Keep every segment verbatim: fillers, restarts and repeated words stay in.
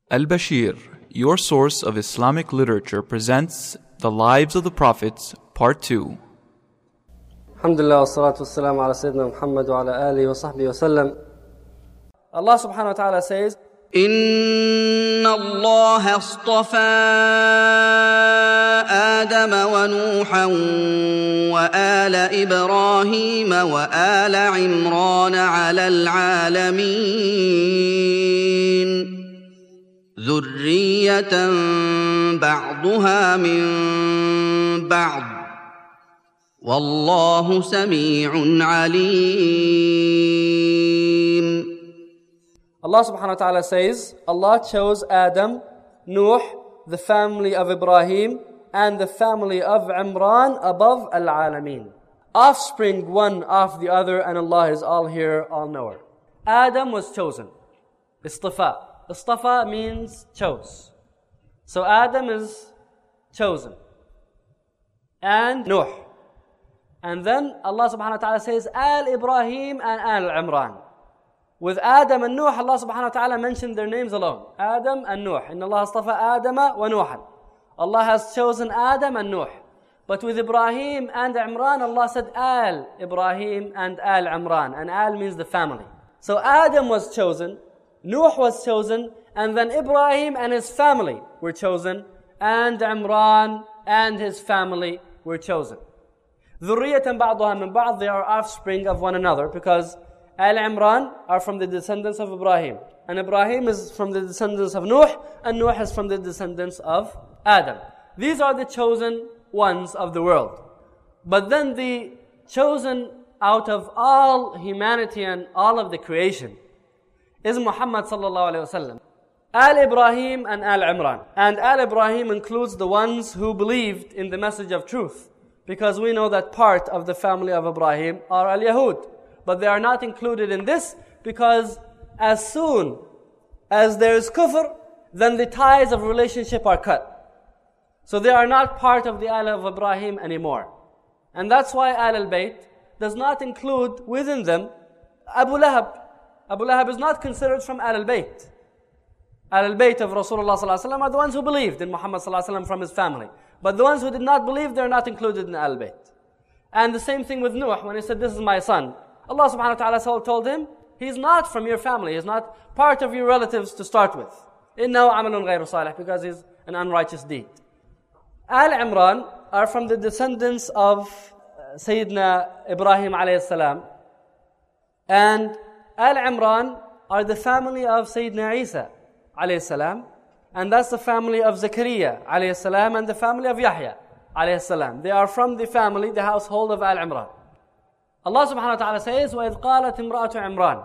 Al-Bashir, your source of Islamic literature, presents The Lives of the Prophets, Part two. Alhamdulillah, wassalatu wassalamu ala Sayyidina Muhammad wa ala alihi wa sahbihi wa sallam. Allah subhanahu wa ta'ala says, إن الله اصطفى آدم ونوحا وآل إبراهيم وآل عمران على العالمين ذرية بعضها من بعض والله سميع عليم. Allah subhanahu wa ta'ala says, Allah chose Adam, Nuh, the family of Ibrahim, and the family of Imran above Al-Alameen. Offspring one of the other, and Allah is all here, all knower. Adam was chosen. Istifa. Istifa means chose. So Adam is chosen. And Nuh. And then Allah subhanahu wa ta'ala says, Al-Ibrahim and Al-Imran. With Adam and Nuh, Allah subhanahu wa ta'ala mentioned their names alone. Adam and Nuh. Inna Allah astafa Adama wa Nuhan. Allah has chosen Adam and Nuh. But with Ibrahim and Imran, Allah said Al Ibrahim and Al Imran. And Al means the family. So Adam was chosen, Nuh was chosen, and then Ibrahim and his family were chosen, and Imran and his family were chosen. ذُرِّيَّةً بَعْضُهَا مِنْ بَعْضٍ. They are offspring of one another because Al-Imran are from the descendants of Ibrahim. And Ibrahim is from the descendants of Nuh. And Nuh is from the descendants of Adam. These are the chosen ones of the world. But then the chosen out of all humanity and all of the creation is Muhammad sallallahu alayhi wa sallam. Al-Ibrahim and Al-Imran. And Al-Ibrahim includes the ones who believed in the message of truth. Because we know that part of the family of Ibrahim are Al-Yahud. But they are not included in this because as soon as there is kufr, then the ties of relationship are cut. So they are not part of the Al of Ibrahim anymore. And that's why Al al-Bayt does not include within them Abu Lahab. Abu Lahab is not considered from Al al-Bayt. Al al-Bayt of Rasulullah sallallahu alaihi wasallam are the ones who believed in Muhammad sallallahu alaihi wasallam from his family. But the ones who did not believe, they are not included in Al al-Bayt. And the same thing with Nuh when he said, this is my son. Allah subhanahu wa ta'ala told him, he's not from your family, he's not part of your relatives to start with. إِنَّهُ عَمَلٌ غَيْرُ صَالِحٌ, because he's an unrighteous deed. Al-Imran are from the descendants of Sayyidina Ibrahim alayhi salam. And Al-Imran are the family of Sayyidina Isa alayhi salam. And that's the family of Zakaria alayhi salam and the family of Yahya alayhi salam. They are from the family, the household of Al-Imran. Allah subhanahu wa ta'ala says, وَإِذْ قَالَتْ امْرَأَةُ عِمْرَانَ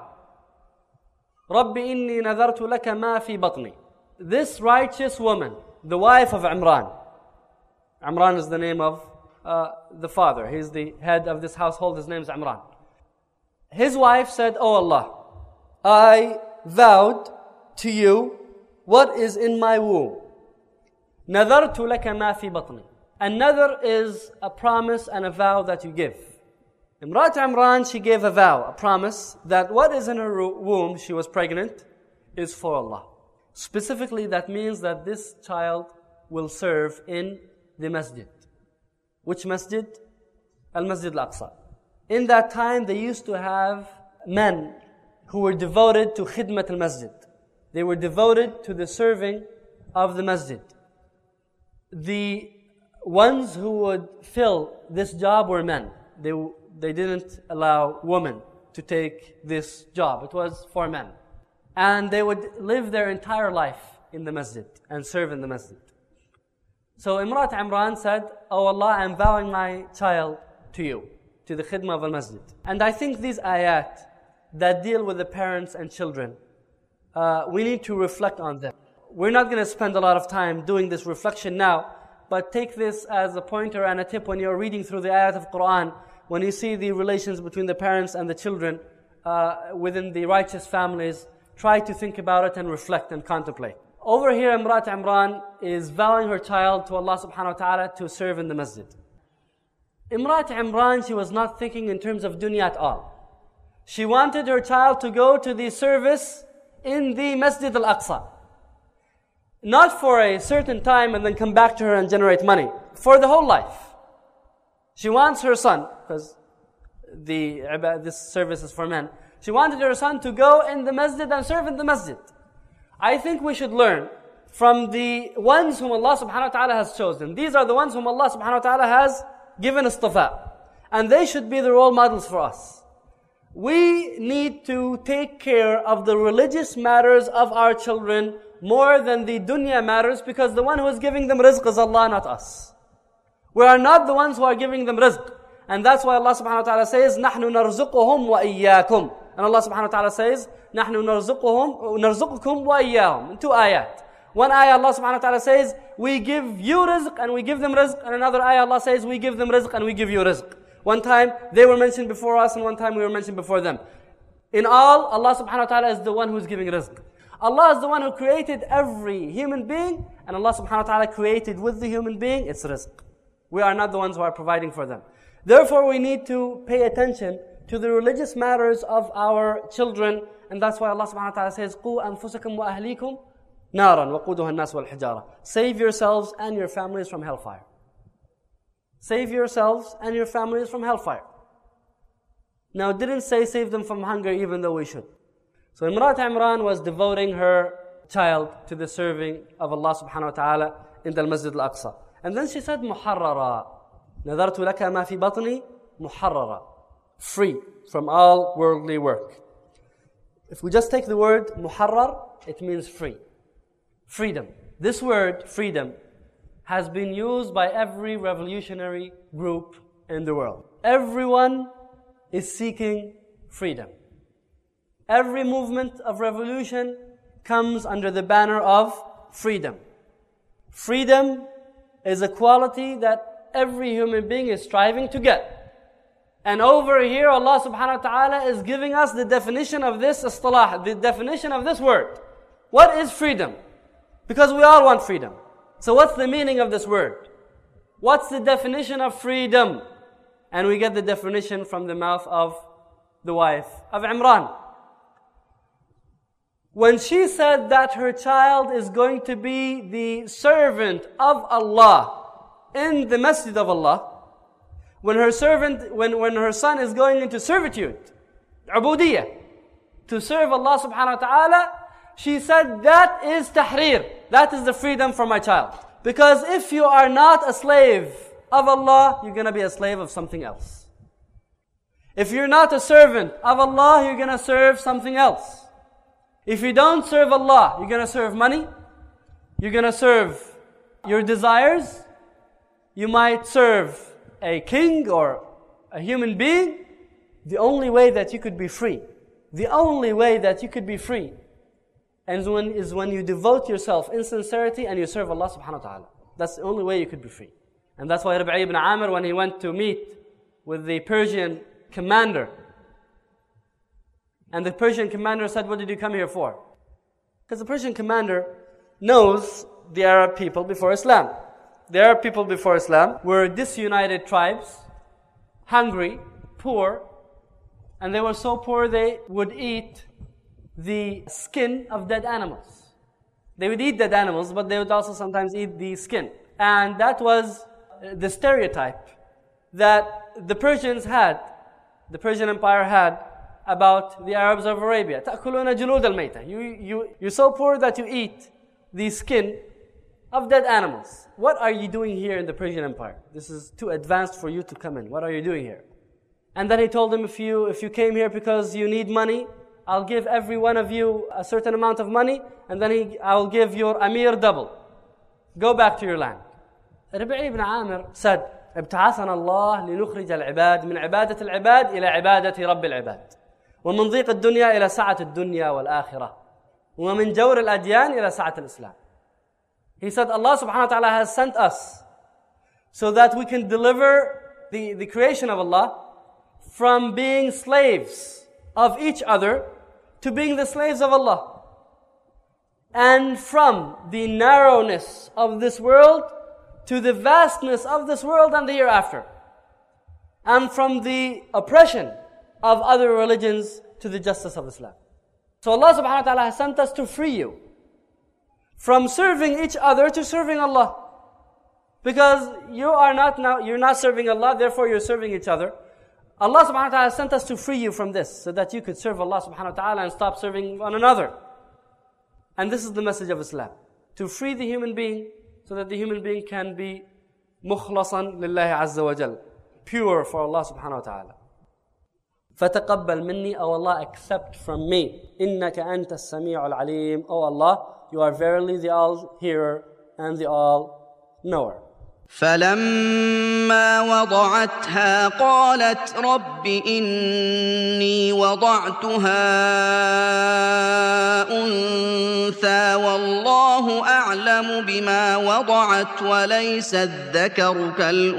رَبِّ إِنِّي نَذَرْتُ لَكَ مَا فِي بَطْنِي. This righteous woman, the wife of Imran. Imran is the name of uh, the father. He's the head of this household. His name is Imran. His wife said, Oh Allah, I vowed to you what is in my womb. نَذَرْتُ لَكَ مَا فِي بَطْنِي. And nadhr is a promise and a vow that you give. Imrat Imran, she gave a vow, a promise, that what is in her womb, she was pregnant, is for Allah. Specifically, that means that this child will serve in the masjid. Which masjid? Al-Masjid Al-Aqsa. In that time, they used to have men who were devoted to khidmat al-masjid. They were devoted to the serving of the masjid. The ones who would fill this job were men. They They didn't allow women to take this job. It was for men. And they would live their entire life in the masjid and serve in the masjid. So Imrat Imran said, Oh Allah, I'm vowing my child to you, to the khidmah of al-masjid. And I think these ayat that deal with the parents and children, uh, we need to reflect on them. We're not going to spend a lot of time doing this reflection now, but take this as a pointer and a tip when you're reading through the ayat of Quran. When you see the relations between the parents and the children uh, within the righteous families, try to think about it and reflect and contemplate. Over here, Imrat Imran is vowing her child to Allah subhanahu wa ta'ala to serve in the masjid. Imrat Imran, she was not thinking in terms of dunya at all. She wanted her child to go to the service in the Masjid Al-Aqsa. not for a certain time and then come back to her and generate money. For the whole life. She wants her son, because the this service is for men. She wanted her son to go in the masjid and serve in the masjid. I think we should learn from the ones whom Allah subhanahu wa ta'ala has chosen. These are the ones whom Allah subhanahu wa ta'ala has given istifa. And they should be the role models for us. We need to take care of the religious matters of our children more than the dunya matters, because the one who is giving them rizq is Allah, not us. We are not the ones who are giving them rizq. And that's why Allah subhanahu wa ta'ala says, نَحْنُ نَرْزُقُهُمْ وَإِيَّاكُمْ. And Allah subhanahu wa ta'ala says, نَحْنُ نَرْزُقُهُمْ نَرْزُقُكُمْ وَإِيَّاهُمْ. In two ayat. One ayah Allah subhanahu wa ta'ala says, we give you rizq and we give them rizq. And another ayah Allah says, we give them rizq and we give you rizq. One time they were mentioned before us and one time we were mentioned before them. In all, Allah subhanahu wa ta'ala is the one who is giving rizq. Allah is the one who created every human being, and Allah subhanahu wa ta'ala created with the human being its rizq. We are not the ones who are providing for them. Therefore, we need to pay attention to the religious matters of our children, and that's why Allah subhanahu wa ta'ala says, قُوا أَنفُسَكُمْ وَأَهْلِيكُمْ نَارًا وَقُودُهَا النَّاسُ وَالْحِجَارَةُ. Save yourselves and your families from hellfire. Save yourselves and your families from hellfire. Now, it didn't say save them from hunger, even though we should. So Imrat Imran was devoting her child to the serving of Allah subhanahu wa ta'ala in the Masjid al-Aqsa. And then she said, محررا نذرت لك ما في بطني محررا. Free from all worldly work. If we just take the word muharrar, it means free. Freedom. This word, freedom, has been used by every revolutionary group in the world. Everyone is seeking freedom. Every movement of revolution comes under the banner of freedom. Freedom is a quality that every human being is striving to get. And over here, Allah subhanahu wa ta'ala is giving us the definition of this istilah, the definition of this word. What is freedom? Because we all want freedom. So what's the meaning of this word? What's the definition of freedom? And we get the definition from the mouth of the wife of Imran. When she said that her child is going to be the servant of Allah in the masjid of Allah, when her servant, when, when her son is going into servitude, ubudiyah, to serve Allah subhanahu wa ta'ala, she said that is tahrir. That is the freedom for my child. Because if you are not a slave of Allah, you're going to be a slave of something else. If you're not a servant of Allah, you're going to serve something else. If you don't serve Allah, you're going to serve money. You're going to serve your desires. You might serve a king or a human being. The only way that you could be free, the only way that you could be free and when, is when you devote yourself in sincerity and you serve Allah subhanahu wa ta'ala. That's the only way you could be free. And that's why Rabi'i ibn Amir, when he went to meet with the Persian commander, and the Persian commander said, what did you come here for? Because the Persian commander knows the Arab people before Islam. The Arab people before Islam were disunited tribes, hungry, poor, and they were so poor they would eat the skin of dead animals. They would eat dead animals, but they would also sometimes eat the skin. And that was the stereotype that the Persians had, the Persian Empire had, about the Arabs of Arabia. تَأْكُلُونَ جُلُودَ الْمَيْتَةِ. You, you, you're so poor that you eat the skin of dead animals. What are you doing here in the Persian Empire? This is too advanced for you to come in. What are you doing here? And then he told them, if you, if you came here because you need money, I'll give every one of you a certain amount of money, and then he, I'll give your Amir double. Go back to your land. Rabi'i ibn Amir said, ابتعثنا الله لنخرج العباد من عبادة العباد إلى عبادة رب العباد ومن ضيق الدنيا إلى سعة الدنيا والآخرة ومن جور الأديان إلى سعة الإسلام. He said, Allah subhanahu wa ta'ala has sent us so that we can deliver the, the creation of Allah from being slaves of each other to being the slaves of Allah, and from the narrowness of this world to the vastness of this world and the hereafter, and from the oppression of other religions to the justice of Islam. So Allah subhanahu wa ta'ala has sent us to free you from serving each other to serving Allah. Because you are not now, you're not serving Allah, therefore you're serving each other. Allah subhanahu wa ta'ala sent us to free you from this, so that you could serve Allah subhanahu wa ta'ala and stop serving one another. And this is the message of Islam. To free the human being, so that the human being can be مخلصا لله عز وجل, pure for Allah subhanahu wa ta'ala. فَتَقَبَّلْ مِنِّي, O Allah, accept from me. إِنَّكَ أَنْتَ السَّمِيعُ الْعَلِيمُ, O Allah, you are verily the all-hearer and the all-knower. فلما وضعتها قالت رب إني وضعتها أنثى والله أعلم بما وضعت وليس الذكر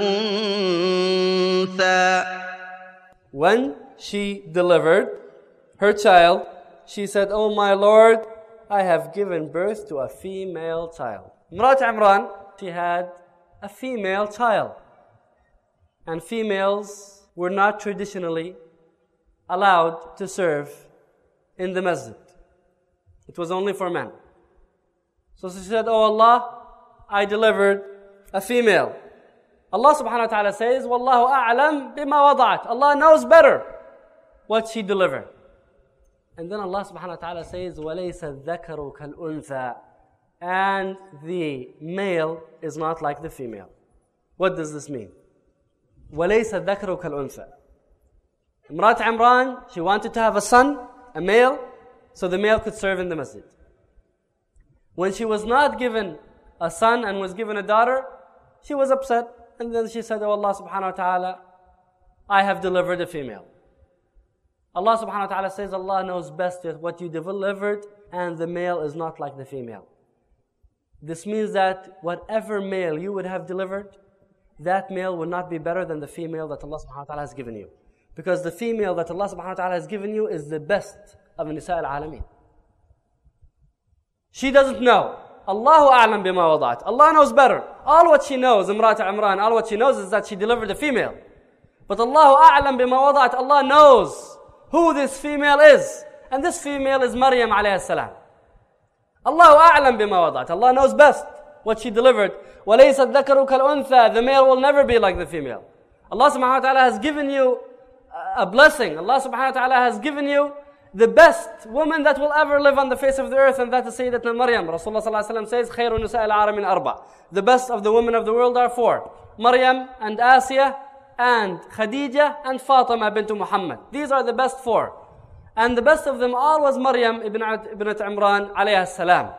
كالأنثى. When she delivered her child, she said, "O my Lord, I have given birth to a female child." Imrat Imran, she had a female child. And females were not traditionally allowed to serve in the masjid. It was only for men. So she said, "Oh Allah, I delivered a female." Allah subhanahu wa ta'ala says, "Wallahu a'lam bima wada'at." Allah knows better what she delivered. And then Allah subhanahu wa ta'ala says, وَلَيْسَ الذَّكَرُ كَالْأُنثَى, and the male is not like the female. What does this mean? وَلَيْسَ الذَّكَرُ كَالْأُنثَى. Imrat Imran, she wanted to have a son, a male, so the male could serve in the masjid. When she was not given a son and was given a daughter, she was upset. And then she said, "Oh Allah subhanahu wa ta'ala, I have delivered a female." Allah subhanahu wa ta'ala says, Allah knows best what you delivered, and the male is not like the female. This means that whatever male you would have delivered, that male would not be better than the female that Allah subhanahu wa ta'ala has given you. Because the female that Allah subhanahu wa ta'ala has given you is the best of Nisa al-Alameen. She doesn't know. Allahu a'lam bima wada'at. Allah knows better. All what she knows, Imrat Imran, all what she knows is that she delivered a female. But Allahu a'lam bima wada'at. Allah knows who this female is. And this female is Maryam alayhi salam. Allahu a'lam bima wada'at. Allah knows best what she delivered. وَلَيْسَ الذَّكَرُ كَالْأُنثَى. The male will never be like the female. Allah subhanahu wa ta'ala has given you a blessing. Allah subhanahu wa ta'ala has given you the best woman that will ever live on the face of the earth, and that is Sayyidatna Maryam. Rasulullah sallallahu alaihi wasallam says, خَيْرُ نِسَاءِ الْعَالَمِينَ أَرْبَعٍ. The best of the women of the world are four. Maryam and Asiya and Khadija and Fatima bint Muhammad. These are the best four. And the best of them all was Maryam ibn Imran alayha salam.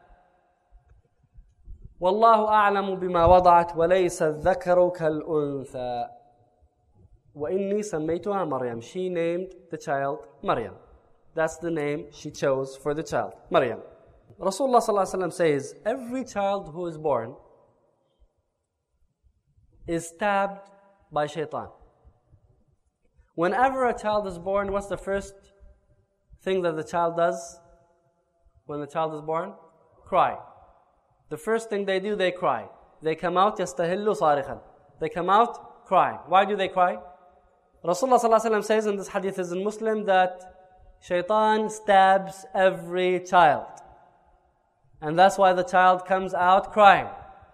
وَاللَّهُ أَعْلَمُ بِمَا وَضَعَتْ وَلَيْسَ الذَّكَرُ كَالْأُنثَى وَإِنِّي سَمَّيْتُهَا مَرْيَمْ. She named the child Maryam. That's the name she chose for the child, Maryam. Rasulullah sallallahu alaihi wasallam says, every child who is born is stabbed by shaitan. Whenever a child is born, what's the first thing that the child does when the child is born? Cry. The first thing they do, they cry. They come out, يَسْتَهِلُّ صَارِخًا. They come out, cry. Why do they cry? Rasulullah sallallahu alaihi wasallam says, in this hadith is in Muslim, that shaitan stabs every child. And that's why the child comes out crying.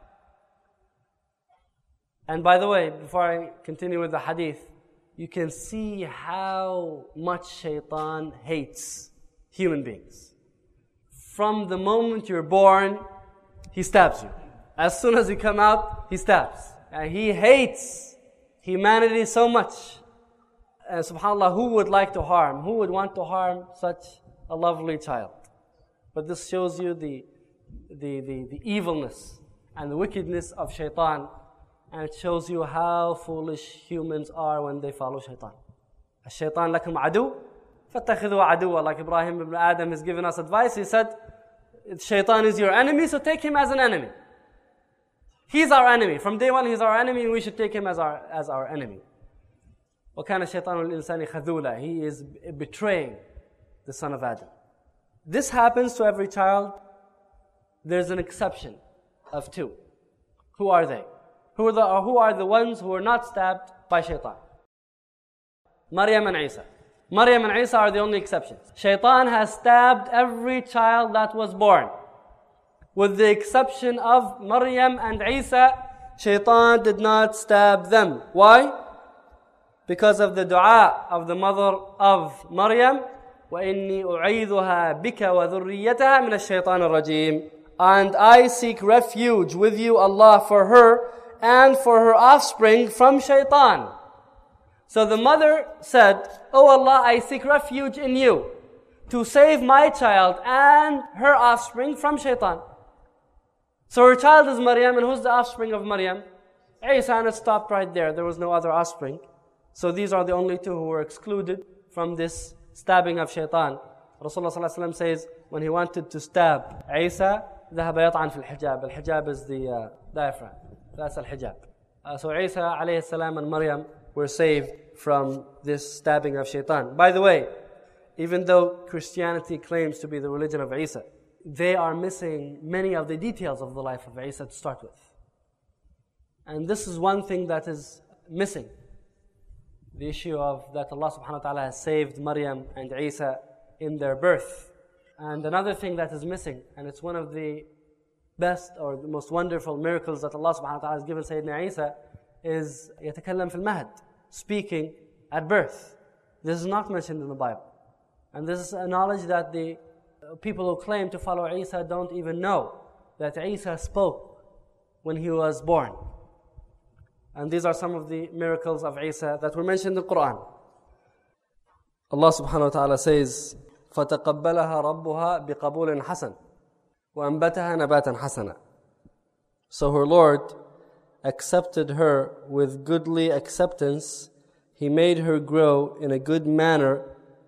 And by the way, before I continue with the hadith, you can see how much shaitan hates human beings. From the moment you're born, he stabs you. As soon as you come out, he stabs. And he hates humanity so much. And subhanAllah, who would like to harm? Who would want to harm such a lovely child? But this shows you the, the, the, the evilness and the wickedness of shaitan. And it shows you how foolish humans are when they follow shaitan. Shaitan lakum adu, fattakhidhu aduwa. Like Ibrahim ibn Adam has given us advice. He said, shaitan is your enemy, so take him as an enemy. He's our enemy. From day one, he's our enemy, and we should take him as our, as our enemy. وَكَانَ الشَّيْطَانُ الْإِنسَانِ خَذُولًا. He is betraying the son of Adam. This happens to every child. There's an exception of two. Who are they? Who are the, or who are the ones who are not stabbed by shaitan? Maryam and Isa. Maryam and Isa are the only exceptions. Shaitan has stabbed every child that was born. With the exception of Maryam and Isa, Shaitan did not stab them. Why? Because of the dua of the mother of Maryam, وَإِنِّي أُعِيذُهَا بِكَ وَذُرِّيَّتَهَا مِنَ الشَّيْطَانِ الرَّجِيمِ. And I seek refuge with you, Allah, for her and for her offspring from Shaitan. So the mother said, "Oh Allah, I seek refuge in you to save my child and her offspring from Shaitan." So her child is Maryam, and who's the offspring of Maryam? Isa, and it stopped right there. There was no other offspring. So these are the only two who were excluded from this stabbing of Shaitan. Rasulullah sallallahu alaihi wasallam says, when he wanted to stab Isa, ذهب يطعن في الحجاب. الحجاب is the uh, diaphragm. That's al-hijab. Uh, so Isa alayhi salam and Maryam were saved from this stabbing of Shaitan. By the way, even though Christianity claims to be the religion of Isa, they are missing many of the details of the life of Isa to start with. And this is one thing that is missing. The issue of that Allah subhanahu wa ta'ala has saved Maryam and Isa in their birth. And another thing that is missing, and it's one of the best or the most wonderful miracles that Allah subhanahu wa ta'ala has given Sayyidina Isa, is يتكلم في المهد, speaking at birth. This is not mentioned in the Bible. And this is a knowledge that the people who claim to follow Isa don't even know, that Isa spoke when he was born. And these are some of the miracles of Isa that were mentioned in the Quran. Allah subhanahu wa ta'ala says, فَتَقَبَّلَهَا رَبُّهَا بِقَبُولٍ حَسَنٍ وَأَنْبَتَهَا نَبَاتًا حَسَنًا. So her Lord accepted her with goodly acceptance. He made her grow in a good manner.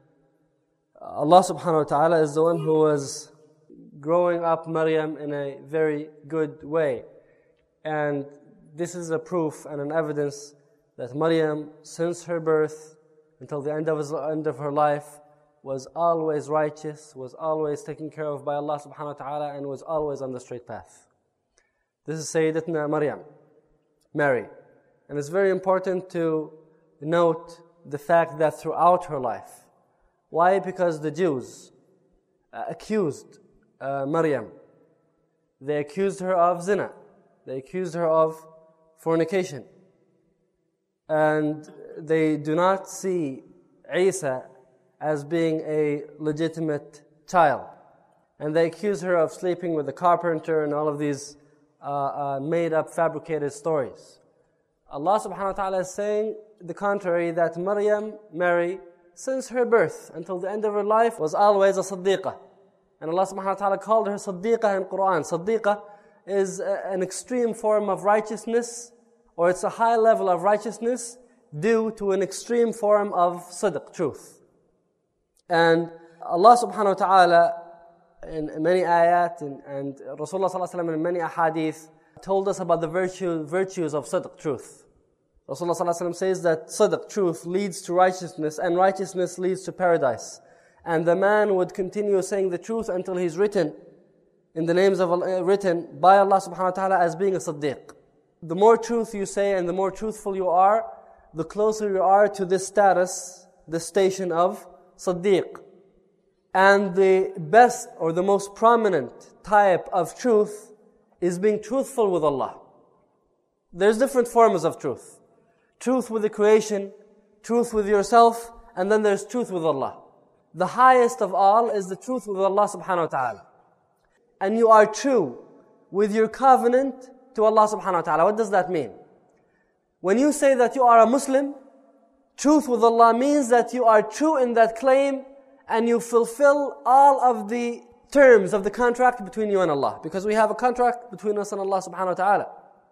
Allah subhanahu wa ta'ala is the one who was growing up Maryam in a very good way. And this is a proof and an evidence that Maryam, since her birth until the end of, his, end of her life, was always righteous, was always taken care of by Allah subhanahu wa ta'ala, and was always on the straight path. This is Sayyidatna Maryam, Mary. And it's very important to note the fact that throughout her life. Why? Because the Jews uh, accused uh, Maryam. They accused her of zina. They accused her of fornication. And they do not see Isa as being a legitimate child. And they accuse her of sleeping with the carpenter and all of these uh, uh, made-up, fabricated stories. Allah subhanahu wa ta'ala is saying the contrary, that Maryam, Mary, since her birth until the end of her life, was always a Siddiqah. And Allah subhanahu wa ta'ala called her Siddiqah in Quran. Siddiqah is a, an extreme form of righteousness, or it's a high level of righteousness due to an extreme form of sidq, truth. And Allah subhanahu wa ta'ala in many ayat and, and Rasulullah sallallahu alaihi wasallam in many ahadith told us about the virtue, virtues of sidq, truth. Rasulullah sallallahu alaihi wasallam says that sidq, truth, leads to righteousness, and righteousness leads to paradise. And the man would continue saying the truth until he's written in the names of Allah, written by Allah subhanahu wa ta'ala as being a siddiq. The more truth you say and the more truthful you are, the closer you are to this status, this station of siddiq. And the best or the most prominent type of truth is being truthful with Allah. There's different forms of truth. Truth with the creation, truth with yourself, and then there's truth with Allah. The highest of all is the truth with Allah subhanahu wa ta'ala. And you are true with your covenant to Allah subhanahu wa ta'ala. What does that mean? When you say that you are a Muslim, truth with Allah means that you are true in that claim and you fulfill all of the terms of the contract between you and Allah. Because we have a contract between us and Allah subhanahu wa ta'ala.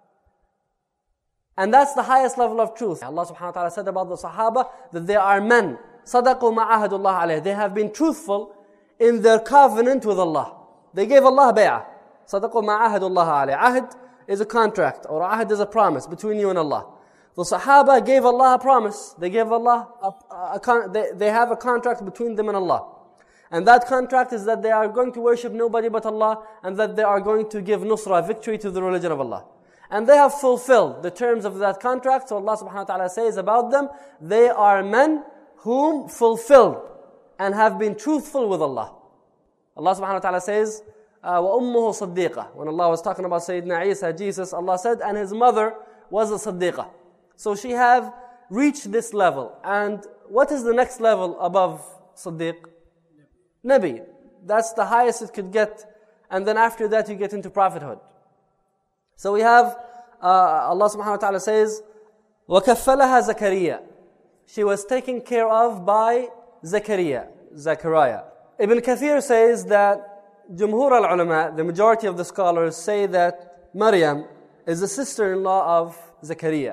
And that's the highest level of truth. Allah subhanahu wa ta'ala said about the Sahaba that they are men. صَدَقُوا مَا عَهَدُ اللَّهِ عَلَيْهِ. They have been truthful in their covenant with Allah. They gave Allah bay'ah. صَدَقُوا مَا عَهَدُ اللَّهِ عَلَيْهِ. Ahd is a contract, or ahd is a promise between you and Allah. The Sahaba gave Allah a promise. They gave Allah a, a, a they, they have a contract between them and Allah. And that contract is that they are going to worship nobody but Allah, and that they are going to give nusra, victory to the religion of Allah. And they have fulfilled the terms of that contract. So Allah subhanahu wa ta'ala says about them, they are men whom fulfilled and have been truthful with Allah. Allah subhanahu wa ta'ala says uh, وَأُمُّهُ صَدِّيقَةٌ. When Allah was talking about Sayyidina Isa, Jesus, Allah said, and his mother was a Siddiqah. So she have reached this level. And what is the next level above Siddiq? Nabi. That's the highest it could get. And then after that you get into prophethood. So we have, uh, Allah subhanahu wa ta'ala says, وَكَفَّلَهَا زَكَرِيَّا. She was taken care of by Zakaria, Zachariah. Ibn Kathir says that Jumhur al-Ulama, the majority of the scholars, say that Maryam is the sister-in-law of Zakaria.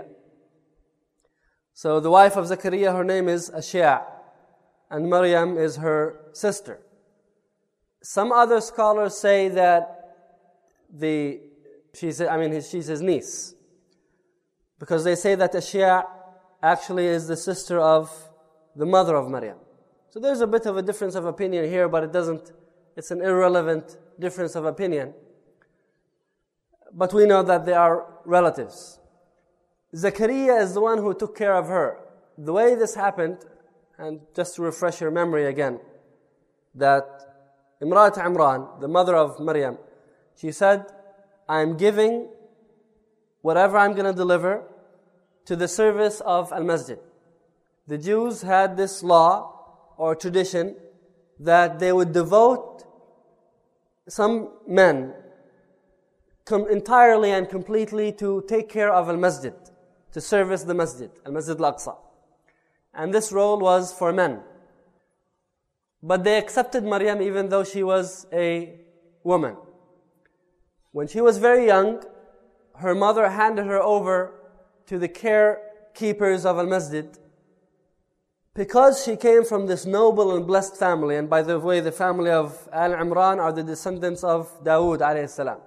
So the wife of Zakaria, her name is Ashia, and Maryam is her sister. Some other scholars say that the she's I mean she's his niece, because they say that Ashia actually is the sister of the mother of Maryam. So there's a bit of a difference of opinion here, but it doesn't. It's an irrelevant difference of opinion. But we know that they are relatives. Zakaria is the one who took care of her. The way this happened, and just to refresh your memory again, that Imrat Imran, the mother of Maryam, she said, I'm giving whatever I'm going to deliver to the service of Al-Masjid. The Jews had this law or tradition that they would devote some men come entirely and completely to take care of Al-Masjid, to service the Masjid, Al-Masjid Al-Aqsa. And this role was for men. But they accepted Maryam even though she was a woman. When she was very young, her mother handed her over to the carekeepers of Al-Masjid, because she came from this noble and blessed family. And by the way, the family of Al-Imran are the descendants of Dawood alayhi salam.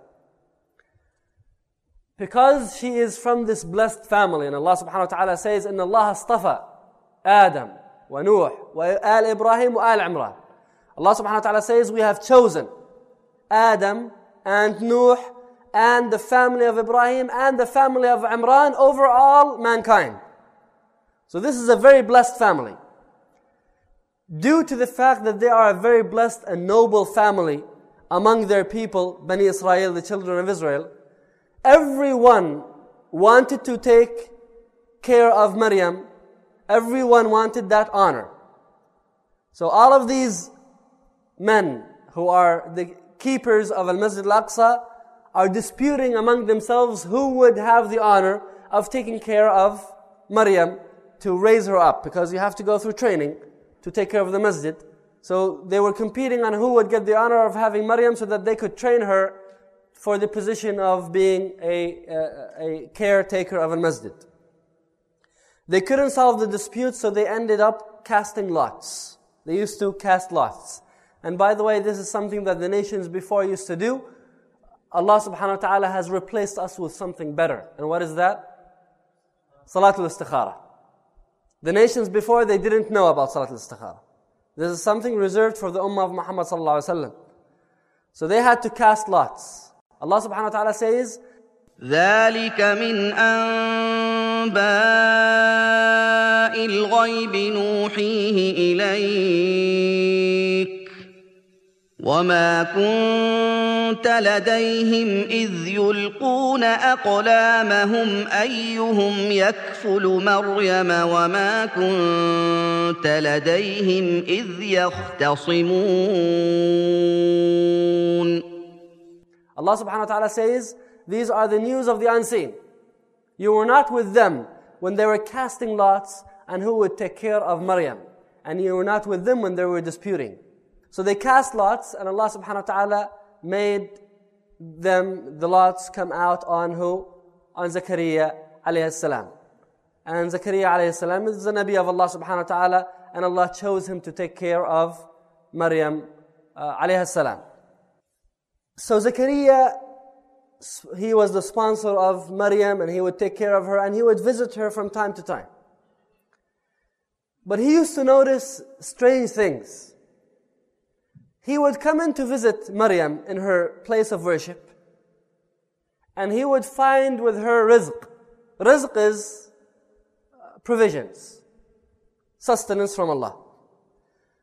Because she is from this blessed family, and Allah subhanahu wa ta'ala says, إِنَّ اللَّهَ اصْطَفَى آدَمَ وَنُوحَ وَآلَ إِبْرَاهِيمَ وَآلَ عِمْرَانَ. Allah subhanahu wa ta'ala says, we have chosen Adam and Nuh and the family of Ibrahim and the family of Imran over all mankind. So this is a very blessed family. Due to the fact that they are a very blessed and noble family among their people, Bani Israel, the children of Israel, everyone wanted to take care of Maryam. Everyone wanted that honor. So all of these men who are the keepers of Al-Masjid Al-Aqsa are disputing among themselves who would have the honor of taking care of Maryam to raise her up, because you have to go through training to take care of the masjid. So they were competing on who would get the honor of having Maryam so that they could train her for the position of being a, a, a caretaker of a masjid. They couldn't solve the dispute, so they ended up casting lots. They used to cast lots. And by the way, this is something that the nations before used to do. Allah subhanahu wa ta'ala has replaced us with something better. And what is that? Salatul Istikhara. The nations before, they didn't know about Salatul Istikhara. This is something reserved for the Ummah of Muhammad sallallahu alaihi wasallam. So they had to cast lots. Allah subhanahu wa ta'ala says, ذَلِكَ مِنْ أَنْبَاءِ الْغَيْبِ نُوحِيهِ إِلَيْكَ وَمَا كُنْتَ لَدَيْهِمْ إِذْ يُلْقُونَ أَقْلَامَهُمْ أَيُّهُمْ يَكْفُلُ مَرْيَمَ وَمَا كُنْتَ لَدَيْهِمْ إِذْ يَخْتَصِمُونَ. Allah subhanahu wa ta'ala says, these are the news of the unseen. You were not with them when they were casting lots and who would take care of Maryam. And you were not with them when they were disputing. So they cast lots, and Allah subhanahu wa ta'ala made them, the lots, come out on who? On Zakaria alayhi salam. And Zakaria alayhi salam is the Nabi of Allah subhanahu wa ta'ala, and Allah chose him to take care of Maryam uh, alayhi salam. So Zakaria, he was the sponsor of Maryam, and he would take care of her, and he would visit her from time to time. But he used to notice strange things. He would come in to visit Maryam in her place of worship, and he would find with her rizq. Rizq is provisions, sustenance from Allah.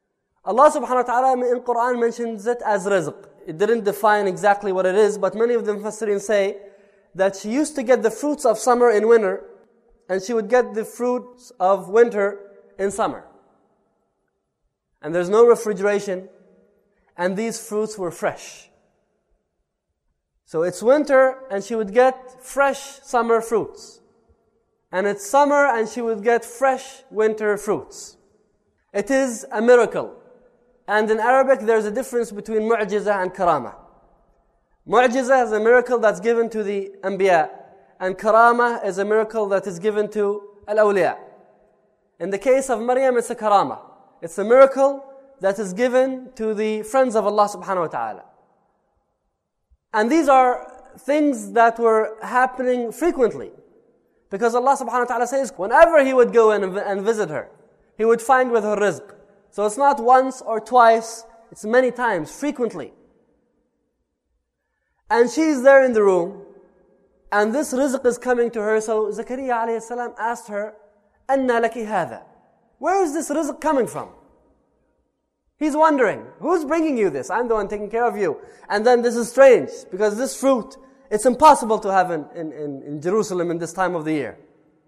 Allah subhanahu wa ta'ala in Quran mentions it as rizq. It didn't define exactly what it is, but many of the Mufassirin say that she used to get the fruits of summer in winter, and she would get the fruits of winter in summer. And there's no refrigeration, and these fruits were fresh. So it's winter, and she would get fresh summer fruits. And it's summer, and she would get fresh winter fruits. It is a miracle. And in Arabic, there's a difference between mu'jiza and karama. Mu'jiza is a miracle that's given to the anbiya, and karama is a miracle that is given to al-awliya. In the case of Maryam, it's a karama. It's a miracle that is given to the friends of Allah subhanahu wa ta'ala. And these are things that were happening frequently. Because Allah subhanahu wa ta'ala says, whenever He would go in and visit her, He would find with her rizq. So it's not once or twice, it's many times, frequently. And she's there in the room, and this rizq is coming to her. So Zakaria alayhi salam asked her, أَنَّا لَكِ هَذَا? Where is this rizq coming from? He's wondering, who's bringing you this? I'm the one taking care of you. And then this is strange, because this fruit, it's impossible to have in, in, in, in Jerusalem in this time of the year.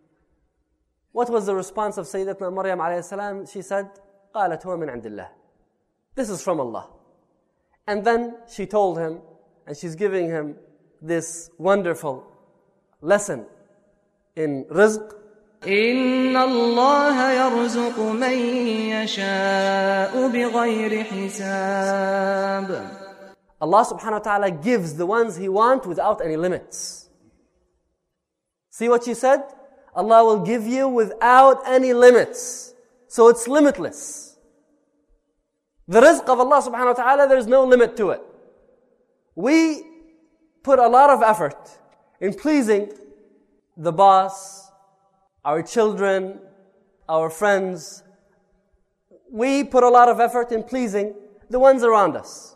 What was the response of Sayyidatna Maryam alayhi salam? She said, قالت هو من عند الله. This is from Allah. And then she told him, and she's giving him this wonderful lesson in rizq. إن الله يرزق من يشاء بغير حساب. Allah subhanahu wa ta'ala gives the ones He wants without any limits. See what she said? Allah will give you without any limits. So it's limitless. The rizq of Allah subhanahu wa ta'ala, there's no limit to it. We put a lot of effort in pleasing the boss, our children, our friends. We put a lot of effort in pleasing the ones around us.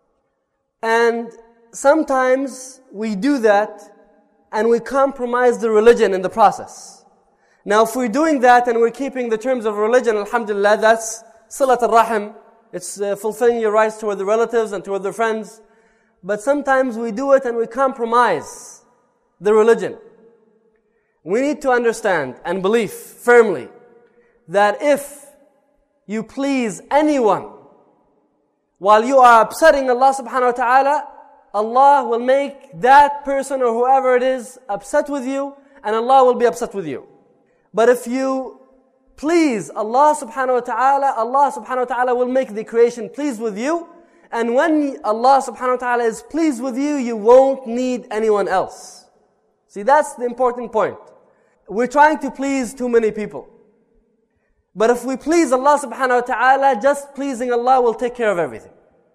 And sometimes we do that and we compromise the religion in the process. Now if we're doing that and we're keeping the terms of religion, alhamdulillah, that's silat al-rahim. It's uh, fulfilling your rights toward the relatives and toward the friends. But sometimes we do it and we compromise the religion. We need to understand and believe firmly that if you please anyone while you are upsetting Allah subhanahu wa ta'ala, Allah will make that person or whoever it is upset with you, and Allah will be upset with you. But if you please Allah subhanahu wa ta'ala, Allah subhanahu wa ta'ala will make the creation pleased with you. And when Allah subhanahu wa ta'ala is pleased with you, you won't need anyone else. See, that's the important point. We're trying to please too many people. But if we please Allah subhanahu wa ta'ala, just pleasing Allah will take care of everything.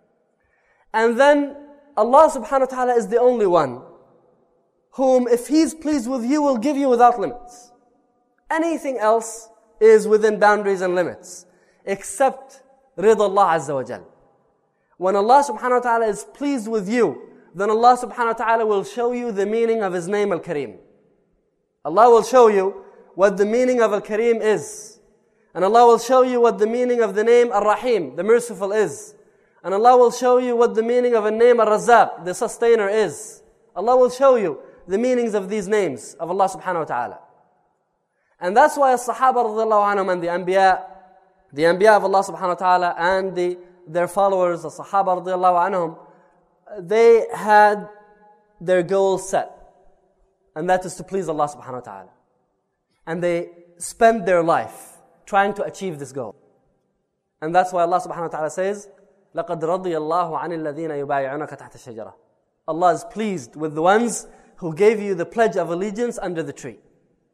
And then Allah subhanahu wa ta'ala is the only one whom, if He's pleased with you, will give you without limits. Anything else is within boundaries and limits, except Ridha Allah Azza wa Jal. When Allah subhanahu wa ta'ala is pleased with you, then Allah subhanahu wa ta'ala will show you the meaning of His name Al-Kareem. Allah will show you what the meaning of Al-Kareem is. And Allah will show you what the meaning of the name Ar-Rahim, the merciful, is. And Allah will show you what the meaning of a name Ar-Razzaq, the sustainer, is. Allah will show you the meanings of these names of Allah subhanahu wa ta'ala. And that's why As-Sahaba radiallahu anhum and the Anbiya, the Anbiya of Allah subhanahu wa ta'ala and the, their followers, the Sahaba radiallahu anhum, they had their goal set. And that is to please Allah subhanahu wa ta'ala. And they spent their life trying to achieve this goal. And that's why Allah subhanahu wa ta'ala says, لَقَدْ رَضِيَ اللَّهُ عَنِ الَّذِينَ يُبَايِعُونَكَ تَحْتَ الشَّجَرَةِ. Allah is pleased with the ones who gave you the pledge of allegiance under the tree.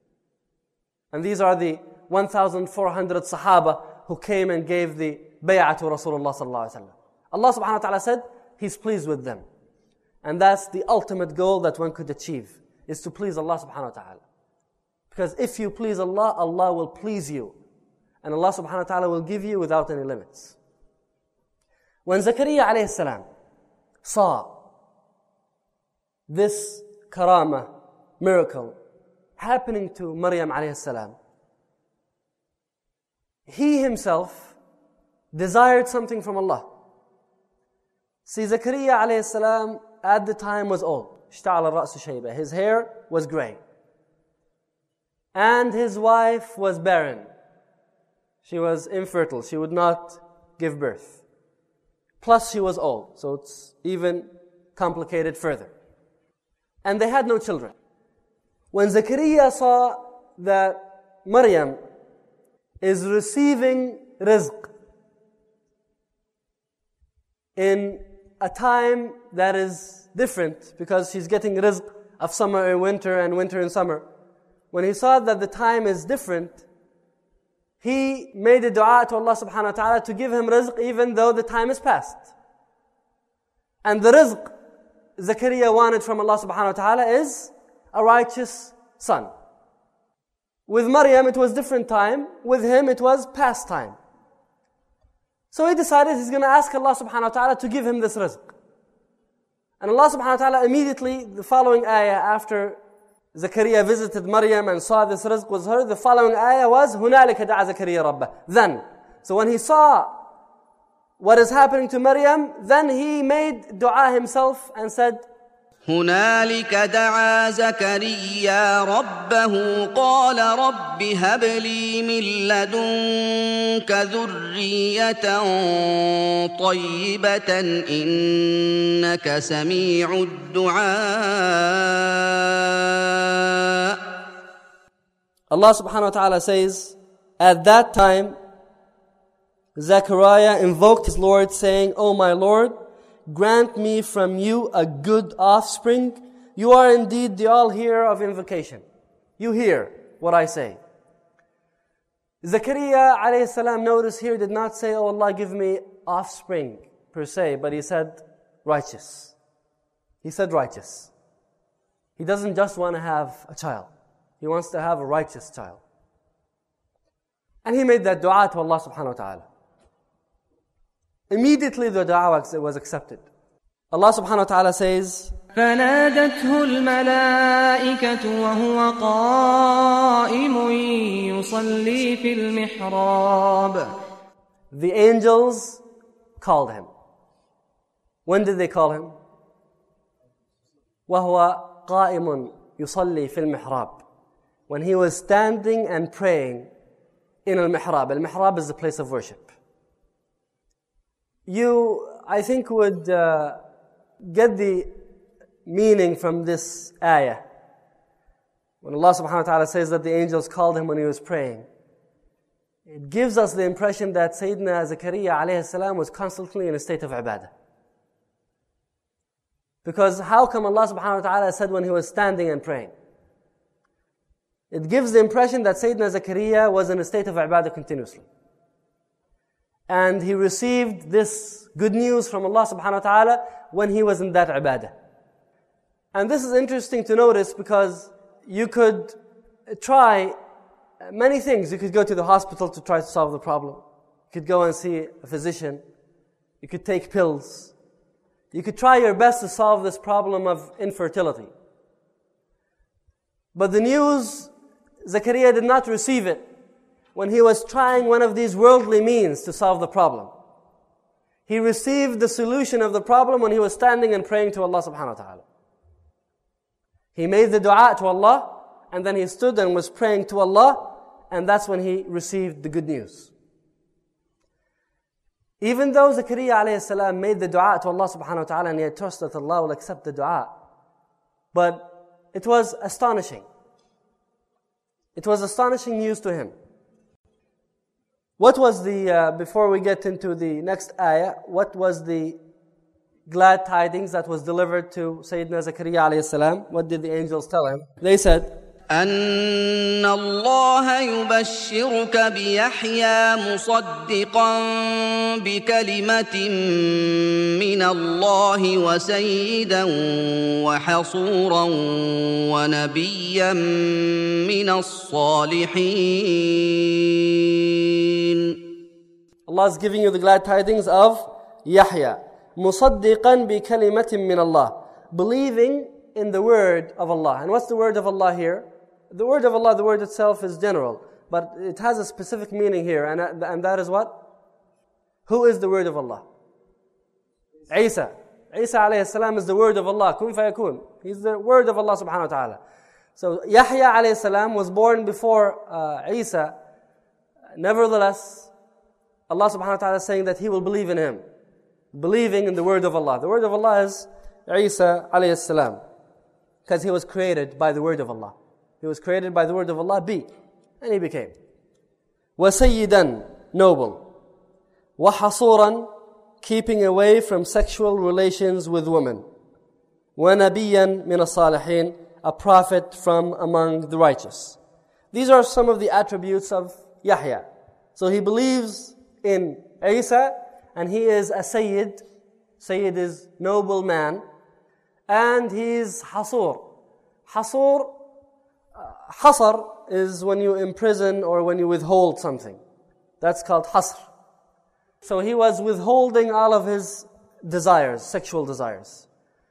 And these are the one thousand four hundred Sahaba who came and gave the bay'ah to Rasulullah sallallahu alaihi wasallam. Allah subhanahu wa ta'ala said, He's pleased with them. And that's the ultimate goal that one could achieve, is to please Allah subhanahu wa ta'ala. Because if you please Allah, Allah will please you. And Allah subhanahu wa ta'ala will give you without any limits. When Zakaria alayhi salam saw this karama, miracle, happening to Maryam alayhi salam, he himself desired something from Allah. See, Zakaria alayhi salam at the time was old. اشتعل الرأس شيبة. His hair was grey. And his wife was barren. She was infertile. She would not give birth. Plus she was old. So it's even complicated further. And they had no children. When Zakaria saw that Maryam is receiving rizq in a time that is different, because she's getting rizq of summer and winter and winter and summer. When he saw that the time is different, he made a dua to Allah subhanahu wa ta'ala to give him rizq even though the time is past. And the rizq Zakaria wanted from Allah subhanahu wa ta'ala is a righteous son. With Maryam it was different time, with him it was past time. So he decided he's going to ask Allah subhanahu wa ta'ala to give him this rizq. And Allah subhanahu wa ta'ala immediately, the following ayah after Zakaria visited Maryam and saw this rizq was her, the following ayah was هُنَالِكَ دَعَ زَكَرِيَّا رَبَّهُ. Then, so when he saw what is happening to Maryam, then he made dua himself and said, هنالك دعا زكريا ربه قال رب هب لي من لدنك ذرية طيبة إنك سميع الدعاء. Allah subhanahu wa ta'ala says, at that time, Zechariah invoked his Lord saying, O my Lord, grant me from you a good offspring. You are indeed the all-hearer of invocation. You hear what I say. Zakaria alayhi salam, notice here, did not say, Oh Allah, give me offspring per se, but he said righteous. He said righteous. He doesn't just want to have a child. He wants to have a righteous child. And he made that dua to Allah subhanahu wa ta'ala. Immediately the dua was accepted. Allah subhanahu wa ta'ala says, فنادته الملائكة وهو قائم يصلي في المحراب. The angels called him. When did they call him? وهو قائم يصلي في المحراب. When he was standing and praying in al-mihrab. Al-mihrab is the place of worship. You, I think, would uh, get the meaning from this ayah. When Allah subhanahu wa ta'ala says that the angels called him when he was praying, it gives us the impression that Sayyidina Zakaria alayhi salam was constantly in a state of ibadah. Because how come Allah subhanahu wa ta'ala said when he was standing and praying? It gives the impression that Sayyidina Zakaria was in a state of ibadah continuously. And he received this good news from Allah subhanahu wa ta'ala when he was in that ibadah. And this is interesting to notice because you could try many things. You could go to the hospital to try to solve the problem. You could go and see a physician. You could take pills. You could try your best to solve this problem of infertility. But the news, Zakaria did not receive it when he was trying one of these worldly means to solve the problem. He received the solution of the problem when he was standing and praying to Allah subhanahu wa ta'ala. He made the dua to Allah, and then he stood and was praying to Allah, and that's when he received the good news. Even though Zakaria alayhi salam made the dua to Allah subhanahu wa ta'ala, and he had trust that Allah will accept the dua, but it was astonishing. It was astonishing news to him. What was the, uh, before we get into the next ayah, what was the glad tidings that was delivered to Sayyidina Zakaria alayhi salam? What did the angels tell him? They said, أن الله يبشرك بيحيى مصدقا بكلمة من الله وسيدا وحصورا ونبيا من الصالحين. Allah is giving you the glad tidings of Yahya. مصدقا بكلمة من الله. Believing in the word of Allah. And what's the word of Allah here? The word of Allah, the word itself is general, but it has a specific meaning here, and, and that is what? Who is the word of Allah? Isa. Isa alayhi salam is the word of Allah. Kun fayakun. He's the word of Allah subhanahu wa ta'ala. So Yahya alayhi salam was born before uh, Isa. Nevertheless, Allah subhanahu wa ta'ala is saying that he will believe in him. Believing in the word of Allah. The word of Allah is Isa alayhi salam. Because he was created by the word of Allah. He was created by the word of Allah, be. And he became. وَسَيِّدًا, noble. وَحَصُورًا, keeping away from sexual relations with women. وَنَبِيًّا مِنَ الصَّالِحِينَ, a prophet from among the righteous. These are some of the attributes of Yahya. So he believes in Isa, and he is a Sayyid. Sayyid is noble man. And he is Hasur. Hasur, uh, Hasar is when you imprison or when you withhold something. That's called Hasr. So he was withholding all of his desires, sexual desires.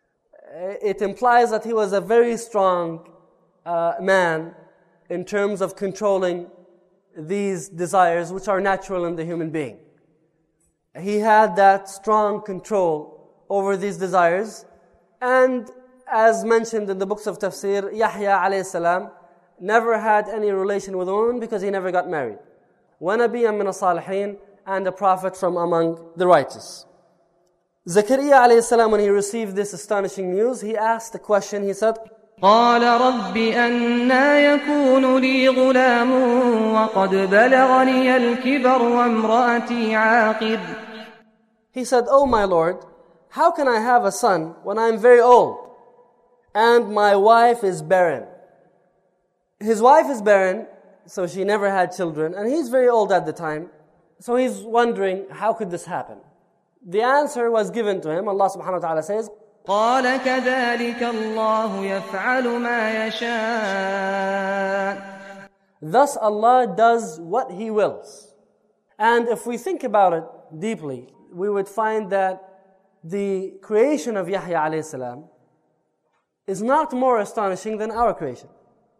It implies that he was a very strong uh, man in terms of controlling these desires which are natural in the human being. He had that strong control over these desires. And as mentioned in the books of tafsir, Yahya alayhi salam never had any relation with a woman because he never got married. وَنَبِيًّا مِنَ الصَّالِحِينَ, and a prophet from among the righteous. Zakaria alayhi salam, when he received this astonishing news, he asked the question, he said, قال رب أنى يكون لي غلام وقد بلغني الكبر وامرأتي عاقر. He said, "Oh my Lord, how can I have a son when I'm very old and my wife is barren?" His wife is barren, so she never had children, and he's very old at the time. So he's wondering, how could this happen? The answer was given to him. Allah subhanahu wa ta'ala says, قال كذلك الله يفعل ما يشاء. Thus Allah does what He wills. And if we think about it deeply, we would find that the creation of Yahya alayhi salam is not more astonishing than our creation.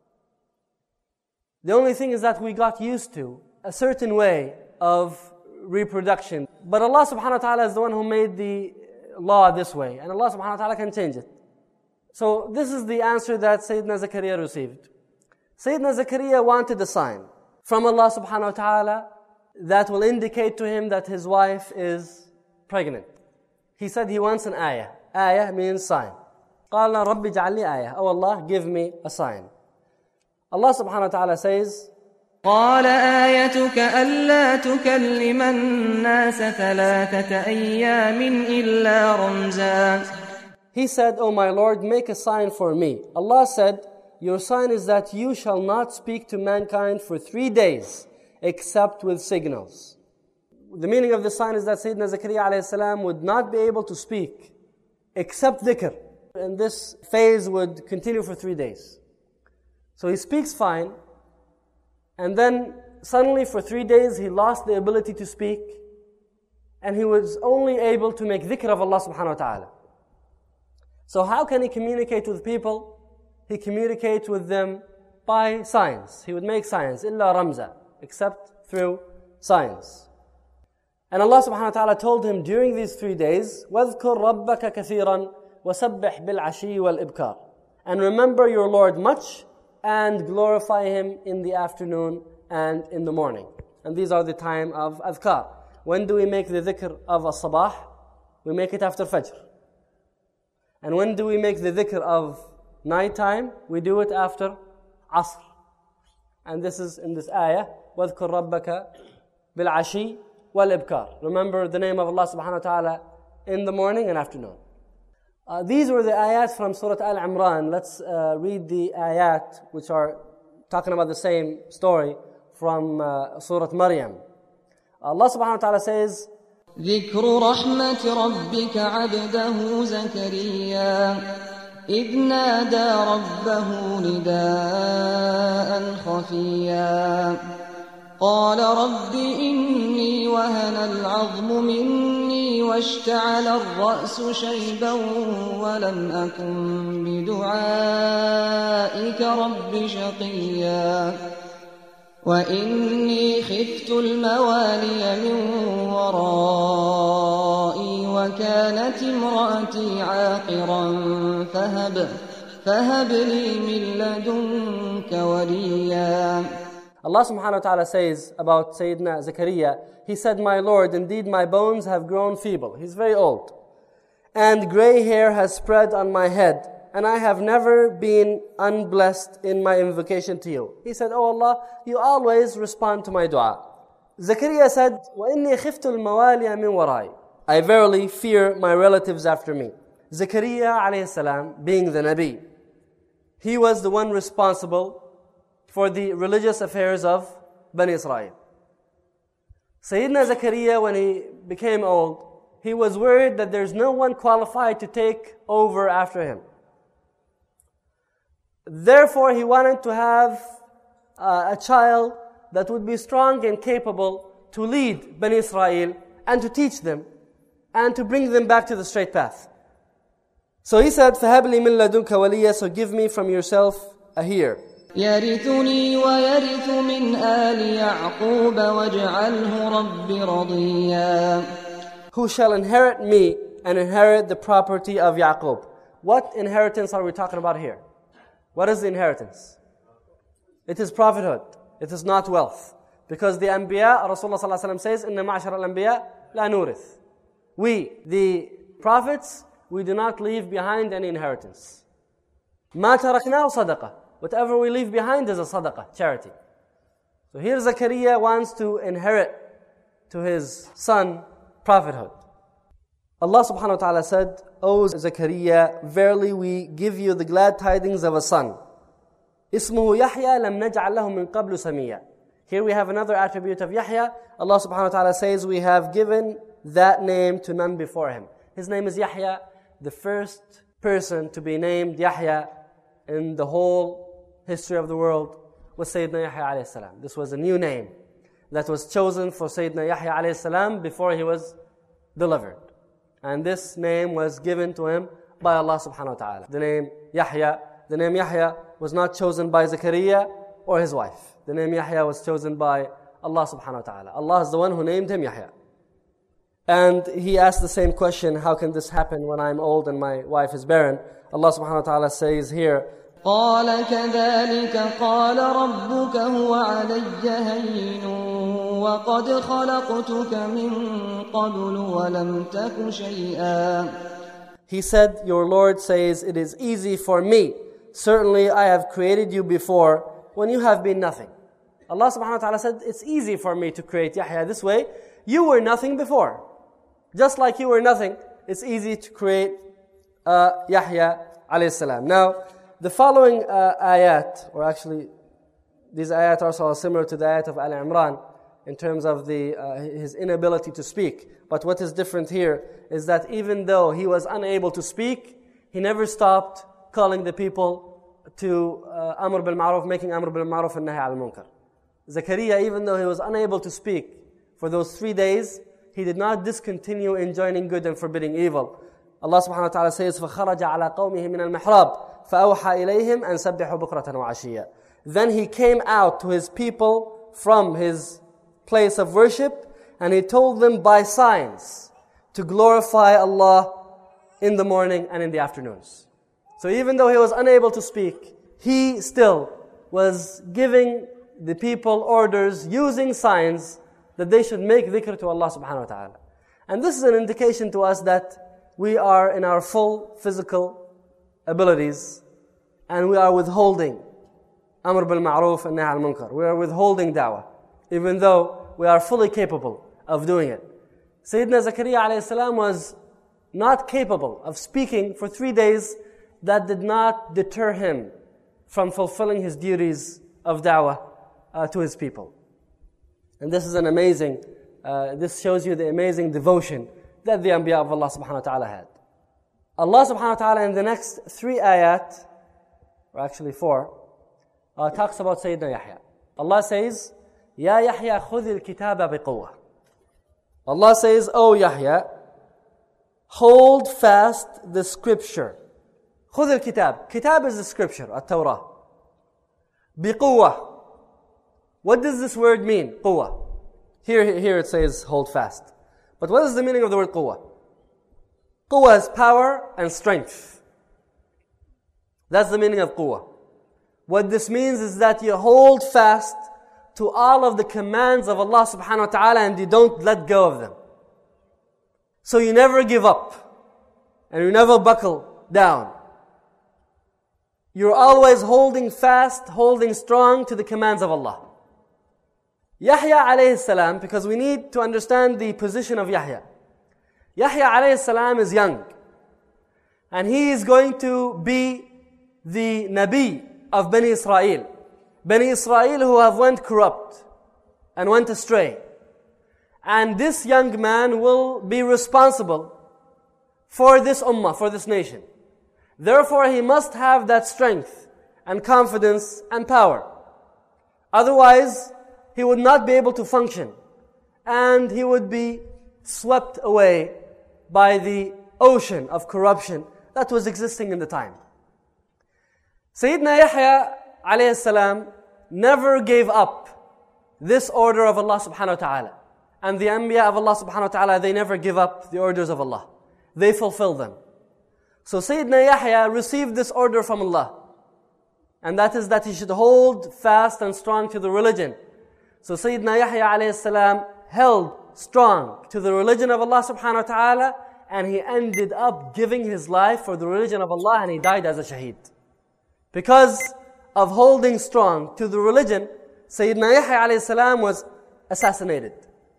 The only thing is that we got used to a certain way of reproduction. But Allah subhanahu wa ta'ala is the one who made the law this way. And Allah subhanahu wa ta'ala can change it. So this is the answer that Sayyidina Zakaria received. Sayyidina Zakaria wanted a sign from Allah subhanahu wa ta'ala that will indicate to him that his wife is pregnant. He said he wants an ayah. Ayah means sign. قال رب اجعل لي آية. Oh Allah, give me a sign. Allah subhanahu wa ta'ala says, قال آيتك ألا تكلم الناس ثلاثة أيام إلا رمزا. He said, "Oh my Lord, make a sign for me." Allah said, "Your sign is that you shall not speak to mankind for three days except with signals." The meaning of the sign is that Sayyidina Zakaria alayhi salam would not be able to speak except dhikr. And this phase would continue for three days. So he speaks fine. And then suddenly for three days he lost the ability to speak. And he was only able to make dhikr of Allah subhanahu wa ta'ala. So how can he communicate with people? He communicates with them by signs. He would make signs, illa ramza, except through signs. And Allah subhanahu wa ta'ala told him during these three days, وَاذْكُرْ رَبَّكَ كَثِيرًا وَسَبِّحْ بِالْعَشِيِّ وَالْإِبْكَارِ. And remember your Lord much, and glorify Him in the afternoon and in the morning. And these are the time of adhkar. When do we make the dhikr of as-sabah? We make it after fajr. And when do we make the dhikr of night time? We do it after asr. And this is in this ayah, وَاذْكُرْ رَبَّكَ بِالْعَشِيِّ وَالْإِبْكَارِ. Remember the name of Allah subhanahu wa ta'ala in the morning and afternoon. Uh, these were the ayat from Surah Al-Imran. Let's uh, read the ayat which are talking about the same story from uh, Surah Maryam. Allah subhanahu wa ta'ala says, ذكر رحمة ربك عبده زكريا إذ نادى ربه نداء خفيا قال رب إني وهن العظم مني واشتعل الرأس شيبا ولم أكن بدعائك رب شقيا. وإني خفت الموالي من ورائي وكانت امرأتي عاقرا فهب فهب لي من لدنك وليا. Allah subhanahu wa ta'ala says about Sayyidina Zakaria, he said, "My Lord, indeed my bones have grown feeble." He's very old. "And gray hair has spread on my head, and I have never been unblessed in my invocation to you." He said, "Oh Allah, you always respond to my dua." Zakaria said, وَإِنِّي خِفْتُ الْمَوَالِيَ مِنْ وَرَائِ, I verily fear my relatives after me. Zakaria alayhi salam, being the Nabi, he was the one responsible for the religious affairs of Bani Israel. Sayyidina Zakaria, when he became old, he was worried that there's no one qualified to take over after him. Therefore, he wanted to have uh, a child that would be strong and capable to lead Bani Israel and to teach them and to bring them back to the straight path. So he said, فَهَبْ لِي مِن لَدُنْكَ وَلِيًّا, so give me from yourself a heir. يرثني ويرث من آل يعقوب واجعله رب رضيا. Who shall inherit me and inherit the property of Yaqub. What inheritance are we talking about here? What is the inheritance? It is prophethood. It is not wealth. Because the Anbiya, Rasulullah sallallahu alaihi wasallam says, إِنَّ مَعْشَرَ الْأَنْبِيَا لَا نُورِث. We, the prophets, we do not leave behind any inheritance. مَا تَرَكْنَاهُ صَدَقَةً. Whatever we leave behind is a sadaqah, charity. So here Zakaria wants to inherit to his son prophethood. Allah subhanahu wa ta'ala said, "O Zakaria, verily we give you the glad tidings of a son. اسمه يحيى لم نجعل له من قبل سميا." Here we have another attribute of Yahya. Allah subhanahu wa ta'ala says, we have given that name to none before him. His name is Yahya, the first person to be named Yahya in the whole history of the world was Sayyidina Yahya alayhi salam. This was a new name that was chosen for Sayyidina Yahya alayhi salam before he was delivered. And this name was given to him by Allah subhanahu wa ta'ala. The name Yahya, the name Yahya was not chosen by Zakaria or his wife. The name Yahya was chosen by Allah subhanahu wa ta'ala. Allah is the one who named him Yahya. And he asked the same question, how can this happen when I'm old and my wife is barren? Allah subhanahu wa ta'ala says here, قال كذلك قال ربك هو علي هين وقد خلقتك من قبل ولم تك شيئا. He said, your Lord says, it is easy for me. Certainly I have created you before when you have been nothing. Allah subhanahu wa ta'ala said, it's easy for me to create Yahya this way. You were nothing before. Just like you were nothing, it's easy to create uh, Yahya alayhi salam. Now, the following uh, ayat, or actually, these ayat are also similar to the ayat of Al-Imran in terms of the uh, his inability to speak. But what is different here is that even though he was unable to speak, he never stopped calling the people to uh, Amr bil Ma'ruf, making Amr bil Ma'ruf and Nahy al Munkar. Zakaria, even though he was unable to speak for those three days, he did not discontinue enjoining good and forbidding evil. Allah subhanahu wa ta'ala says, فَخَرَجَ عَلَىٰ قَوْمِهِ مِنَ الْمِحْرَابِ فَأَوْحَى إِلَيْهِمْ أَنْ سَبِّحُوا بُكْرَةً وَعَشِيًّا. Then he came out to his people from his place of worship, and he told them by signs to glorify Allah in the morning and in the afternoons. So even though he was unable to speak, he still was giving the people orders using signs that they should make dhikr to Allah subhanahu wa ta'ala. And this is an indication to us that we are in our full physical abilities and we are withholding Amr bil Ma'ruf and Nahy al Munkar. We are withholding da'wah, even though we are fully capable of doing it. Sayyidina Zakaria alayhi salam was not capable of speaking for three days. That did not deter him from fulfilling his duties of da'wah uh, to his people. And this is an amazing, uh, this shows you the amazing devotion that the Anbiya of Allah subhanahu wa ta'ala had. Allah subhanahu wa ta'ala in the next three ayat, or actually four, uh, talks about Sayyidina Yahya. Allah says, Ya Yahya khudh al-kitaba biquwwah. Allah says, O Yahya, hold fast the scripture. خذ الكتاب. Kitab is the scripture, التوراة. بقوة. What does this word mean? Quwwah. Here, here it says hold fast. But what is the meaning of the word quwwah? Quwwah is power and strength. That's the meaning of quwwah. What this means is that you hold fast to all of the commands of Allah subhanahu wa ta'ala and you don't let go of them. So you never give up and you never buckle down. You're always holding fast, holding strong to the commands of Allah. Yahya alayhi salam, because we need to understand the position of Yahya. Yahya alayhi salam is young. And he is going to be the Nabi of Bani Israel. Bani Israel who have went corrupt and went astray. And this young man will be responsible for this ummah, for this nation. Therefore, he must have that strength and confidence and power. Otherwise, he would not be able to function. And he would be swept away by the ocean of corruption that was existing in the time. Sayyidina Yahya alayhi salam never gave up this order of Allah subhanahu wa ta'ala. And the Anbiya of Allah subhanahu wa ta'ala, they never give up the orders of Allah. They fulfill them. So Sayyidina Yahya received this order from Allah. And that is that he should hold fast and strong to the religion. So Sayyidina Yahya alayhi salam held strong to the religion of Allah subhanahu wa ta'ala, and he ended up giving his life for the religion of Allah, and he died as a shaheed. Because of holding strong to the religion, Sayyidina Yahya alayhi salam was assassinated.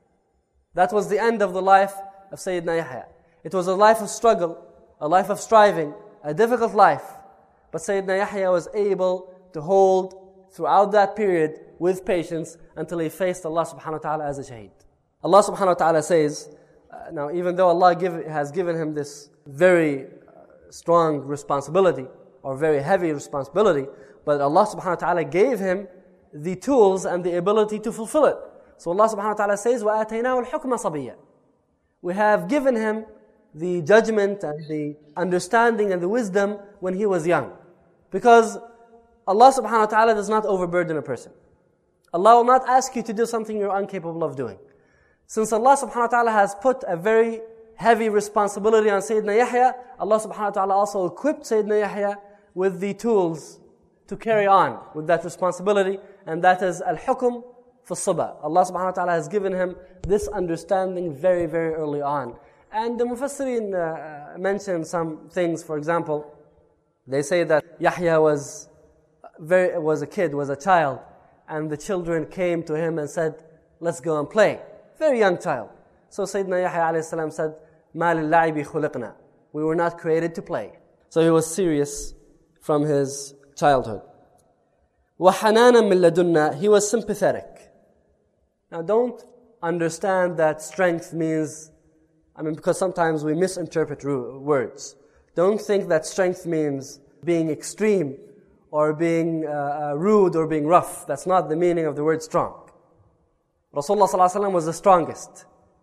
That was the end of the life of Sayyidina Yahya. It was a life of struggle, a life of striving, a difficult life. But Sayyidina Yahya was able to hold throughout that period with patience until he faced Allah subhanahu wa ta'ala as a shaheed. Allah subhanahu wa ta'ala says, uh, now even though Allah give, has given him this very uh, strong responsibility, or very heavy responsibility, but Allah subhanahu wa ta'ala gave him the tools and the ability to fulfill it. So Allah subhanahu wa ta'ala says, وَآتَيْنَاهُ الْحُكْمَ صَبِيًّا. We have given him the judgment and the understanding and the wisdom when he was young. Because Allah subhanahu wa ta'ala does not overburden a person. Allah will not ask you to do something you're incapable of doing. Since Allah subhanahu wa ta'ala has put a very heavy responsibility on Sayyidina Yahya, Allah subhanahu wa ta'ala also equipped Sayyidina Yahya with the tools to carry on with that responsibility, and that is al-hukm fi as-sabah. Allah subhanahu wa ta'ala has given him this understanding very, very early on. And the Mufassirin uh, mention some things. For example, they say that Yahya was very was a kid, was a child, and the children came to him and said, let's go and play. Very young child. So Sayyidina Yahya alayhi salam said, مَا لِلَّعِبِ خُلِقْنَا. We were not created to play. So he was serious from his childhood. وَحَنَانًا مِنْ لَدُنَّا. He was sympathetic. Now don't understand that strength means, I mean, because sometimes we misinterpret words. Don't think that strength means being extreme or being uh, rude or being rough. That's not the meaning of the word strong. Rasulullah sallallahu alaihi wasallam was the strongest.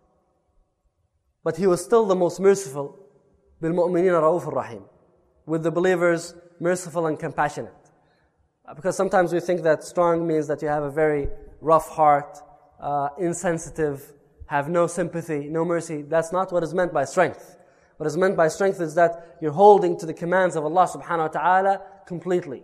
But he was still the most merciful. بِالْمُؤْمِنِينَ رَؤُوفٌ رَحِيمٌ. With the believers, merciful and compassionate. Because sometimes we think that strong means that you have a very rough heart, uh, insensitive, have no sympathy, no mercy. That's not what is meant by strength. What is meant by strength is that you're holding to the commands of Allah subhanahu wa ta'ala completely.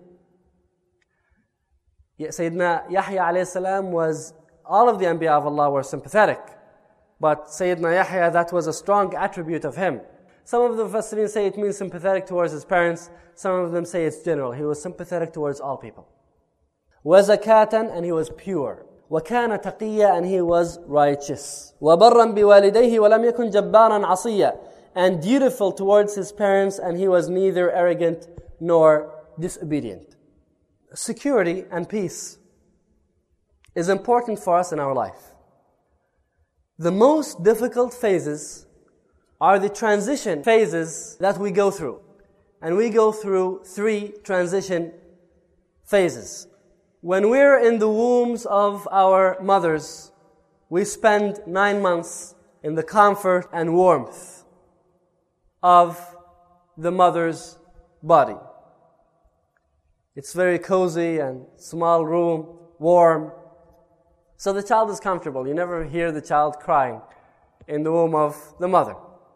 Sayyidina Yahya alayhi salam was, all of the Anbiya of Allah were sympathetic. But Sayyidina Yahya, that was a strong attribute of him. Some of the Mufassirin say it means sympathetic towards his parents. Some of them say it's general. He was sympathetic towards all people. وَزَكَاةً, and he was pure. وَكَانَ تَقِيًّا, and he was righteous. وَبَرًّا بِوَالِدَيْهِ وَلَمْ يَكُنْ جَبَّارًا عَصِيًّا, and dutiful towards his parents, and he was neither arrogant nor disobedient. Security and peace is important for us in our life. The most difficult phases are the transition phases that we go through. And we go through three transition phases. When we're in the wombs of our mothers, we spend nine months in the comfort and warmth of the mother's body. It's very cozy and small room, warm, So the child is comfortable. You never hear the child crying in the womb of the mother.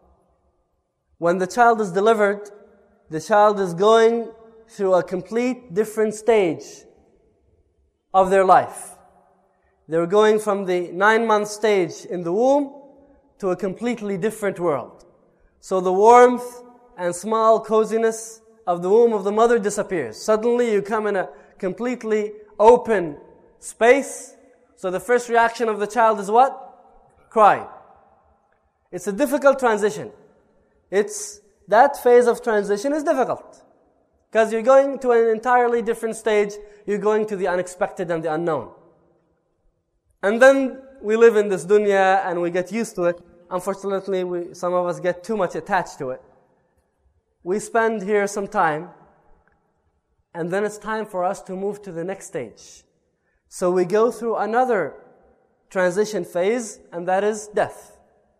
When the child is delivered, the child is going through a complete different stage of their life. They're going from the nine-month stage in the womb to a completely different world. So the warmth and small coziness of the womb of the mother disappears. Suddenly you come in a completely open space. So the first reaction of the child is what? Crying. It's a difficult transition. It's that phase of transition is difficult. Because you're going to an entirely different stage. You're going to the unexpected and the unknown. And then we live in this dunya and we get used to it. Unfortunately, we, some of us get too much attached to it. We spend here some time, and then it's time for us to move to the next stage. So we go through another transition phase, and that is death.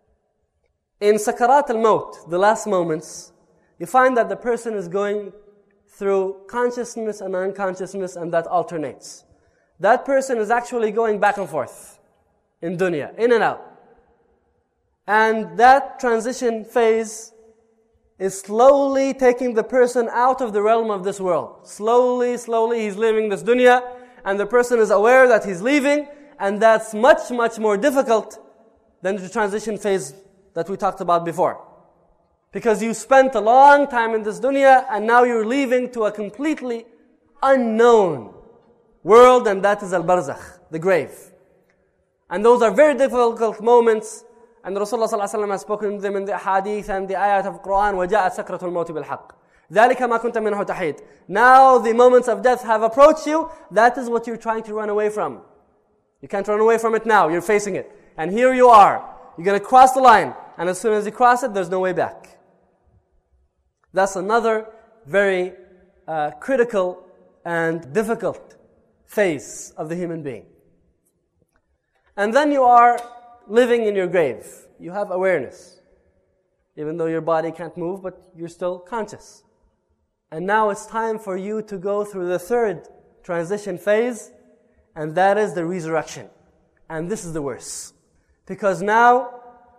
In Sakarat al-Maut, the last moments, you find that the person is going through consciousness and unconsciousness, and that alternates. That person is actually going back and forth in dunya, in and out. And that transition phase is slowly taking the person out of the realm of this world. Slowly, slowly he's leaving this dunya, and the person is aware that he's leaving, and that's much, much more difficult than the transition phase that we talked about before. Because you spent a long time in this dunya, and now you're leaving to a completely unknown world, and that is al-barzakh, the grave. And those are very difficult moments, and Rasulullah sallallahu alaihi wasallam has spoken to them in the hadith and the ayat of Quran, وَجَاءَتْ سَكْرَةُ الْمَوْتِ بِالْحَقِّ ذَلِكَ مَا كُنْتَ مِنْهُ تَحِيدٌ. Now the moments of death have approached you. That is what you're trying to run away from. You can't run away from it now. You're facing it. And here you are. You're going to cross the line. And as soon as you cross it, there's no way back. That's another very uh, critical and difficult phase of the human being. And then you are living in your grave. You have awareness. Even though your body can't move, but you're still conscious. And now it's time for you to go through the third transition phase, and that is the resurrection. And this is the worst. Because now,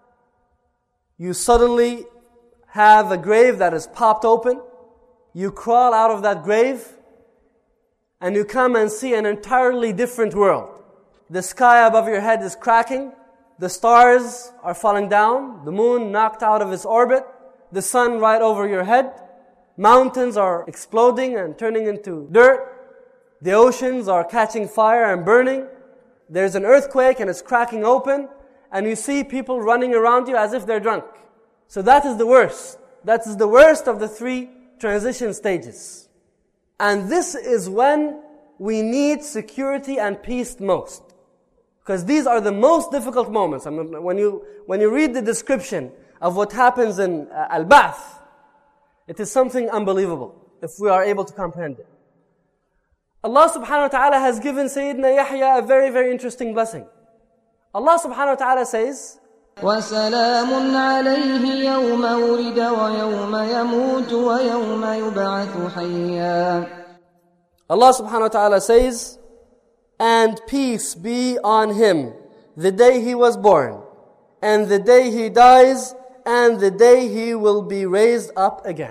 you suddenly have a grave that is popped open. You crawl out of that grave, and you come and see an entirely different world. The sky above your head is cracking. The stars are falling down. The moon knocked out of its orbit. The sun right over your head. Mountains are exploding and turning into dirt. The oceans are catching fire and burning. There's an earthquake and it's cracking open. And you see people running around you as if they're drunk. So that is the worst. That is the worst of the three transition stages. And this is when we need security and peace most. Because these are the most difficult moments. I mean, when you when you read the description of what happens in uh, Al-Ba'th, it is something unbelievable if we are able to comprehend it. Allah subhanahu wa ta'ala has given Sayyidina Yahya a very, very interesting blessing. Allah subhanahu wa ta'ala says, وَسَلَامٌ عَلَيْهِ يَوْمَ وُلِدَ وَيَوْمَ يَمُوتُ وَيَوْمَ يُبْعَثُ حَيًّا. Allah subhanahu wa ta'ala says, and peace be on him the day he was born, and the day he dies, and the day he will be raised up again.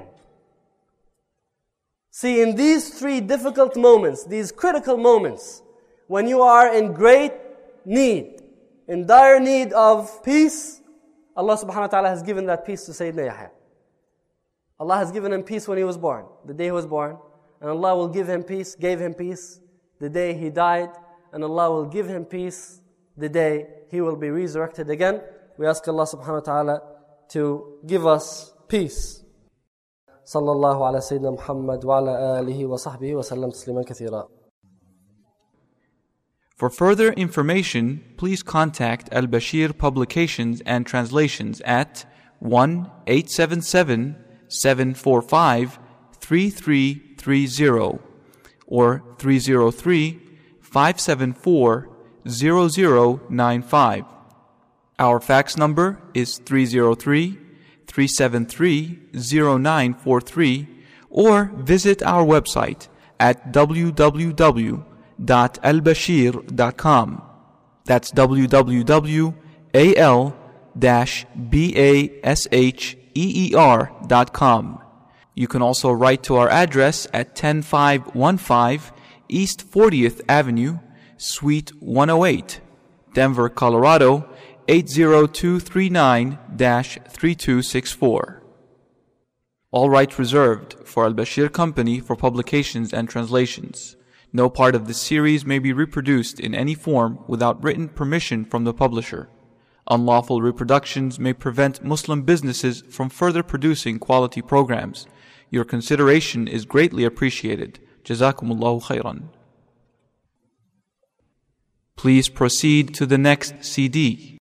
See, in these three difficult moments, these critical moments, when you are in great need, in dire need of peace, Allah subhanahu wa ta'ala has given that peace to Sayyidina Yahya. Allah has given him peace when he was born, the day he was born, and Allah will give him peace, gave him peace the day he died, and Allah will give him peace the day he will be resurrected again. We ask Allah subhanahu wa ta'ala to give us peace. Sallallahu ala Sayyidina Muhammad wa ala alihi wa sahbihi wa sallam tasliman kathira. For further information, please contact Al-Bashir Publications and Translations at one eight seven seven, seven four five, three three three zero or three zero three, five seven four, zero zero nine five. Our fax number is three zero three, three seven three, zero nine four three, or visit our website at w w w dot al bashir dot com. That's w w w dot al basheer dot com. You can also write to our address at ten five one five East fortieth Avenue, Suite one oh eight, Denver, Colorado eight zero two three nine dash three two six four. All rights reserved for Al-Bashir Company for publications and translations. No part of this series may be reproduced in any form without written permission from the publisher. Unlawful reproductions may prevent Muslim businesses from further producing quality programs. Your consideration is greatly appreciated. Jazakumullahu khairan. Please proceed to the next C D.